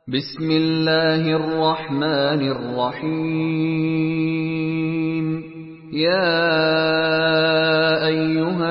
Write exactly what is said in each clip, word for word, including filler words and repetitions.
بسم الله الرحمن الرحيم يا أيها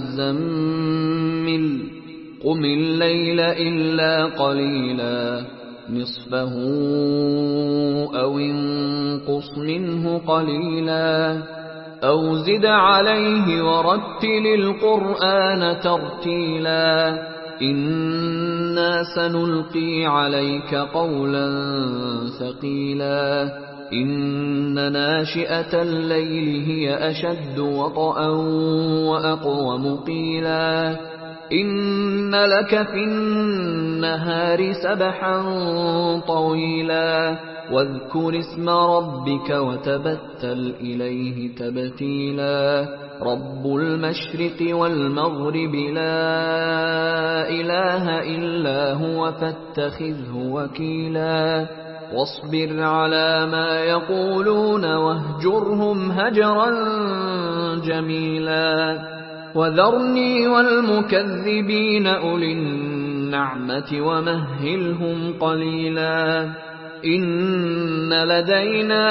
المزمل قم الليل إلا قليلا نصفه أو انقص منه قليلا أو زد عليه ورتل القرآن ترتيلا إنا سنلقي عليك قولا ثقيلا إن ناشئة الليل هي أشد وطئا وأقوم قيلا إن لك في النهار سبحا طويلا واذكر اسم ربك وتبتل إليه تبتيلا رب المشرق والمغرب لا إله إلا هو فاتخذه وكيلا واصبر على ما يقولون واهجرهم هجرا جميلا وذرني والمكذبين أولي النعمة ومهلهم قليلا إن لدينا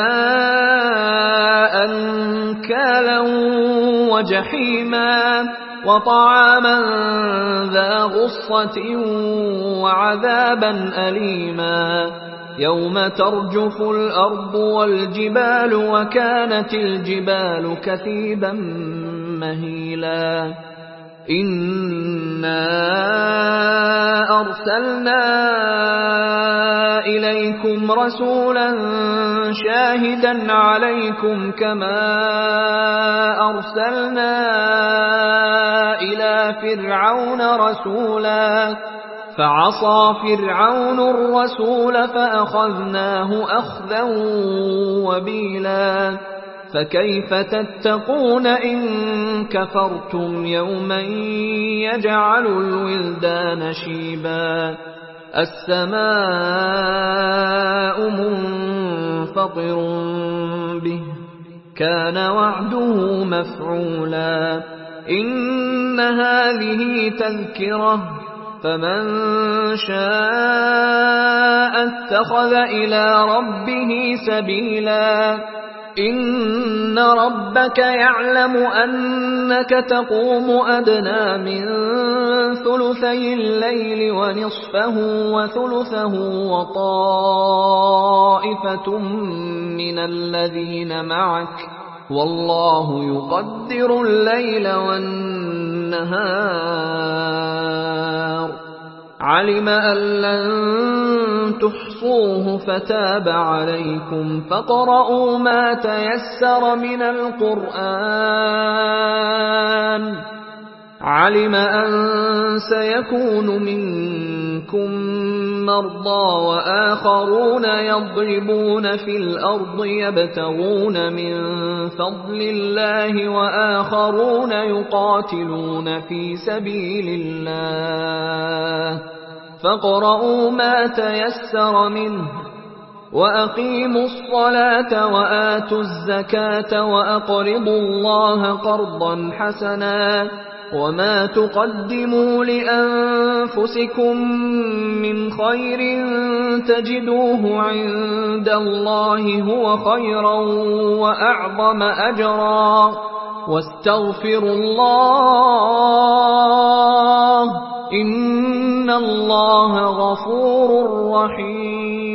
أنكالا وجحيما وطعاما ذا غصة وعذابا أليما يوم ترجف الأرض والجبال وكانت الجبال كثيبا مهيلا إنا أرسلنا إليكم رسولا شاهدا عليكم كما أرسلنا إلى فرعون رسولا فعصى فرعون الرسول فأخذناه أخذا وبيلا فكيف تتقون إن كفرتم يوما يجعل الولدان شيبا السماء منفطر به كان وعده مفعولا إن هذه تذكرة فمن شاء اتخذ إلى ربه سبيلا إن ربك يعلم أنك تقوم أدنى من ثلثي الليل ونصفه وثلثه وطائفة من الذين معك والله يقدر الليل والنهار علم أن لن تحصوه فتاب عليكم فاقرؤوا ما تيسر من القرآن علم أن سيكون منكم مرضى وآخرون يضربون في الأرض يبتغون من فضل الله وآخرون يقاتلون في سبيل الله فاقرؤوا ما تيسر منه وأقيموا الصلاة وآتوا الزكاة وأقرضوا الله قرضا حسنا وما تقدموا لأنفسكم من خير تجدوه عند الله هو خيرا وأعظم أجرا واستغفروا الله إن الله غفور رحيم